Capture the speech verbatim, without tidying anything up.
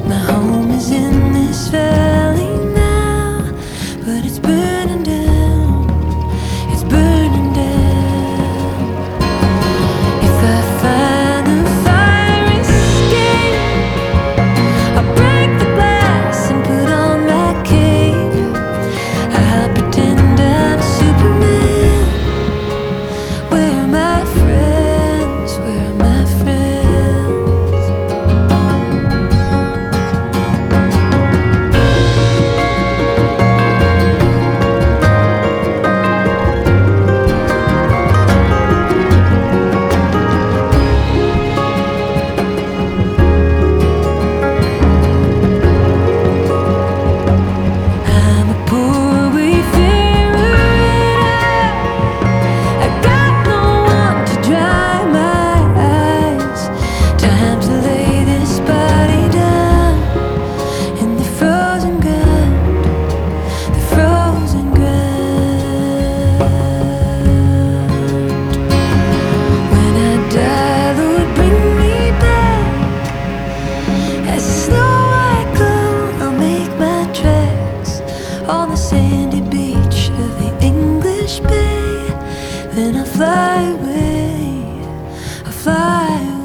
My home is in this valley now, but it's burning down, it's burning down. If I find a fire escape, I'll break the glass and put on my cape. I'll pretend I'm Superman. Where are my friends? Where are my friends? I'm a poor wayfarer and I, I got no one to dry my eyes. Time to lay this body down in the frozen ground, the frozen ground. When I die, Lord, bring me back. As the snow I go, I'll make my tracks on the sandy beach of the English Bay. Then I'll fly away, I'll fly away.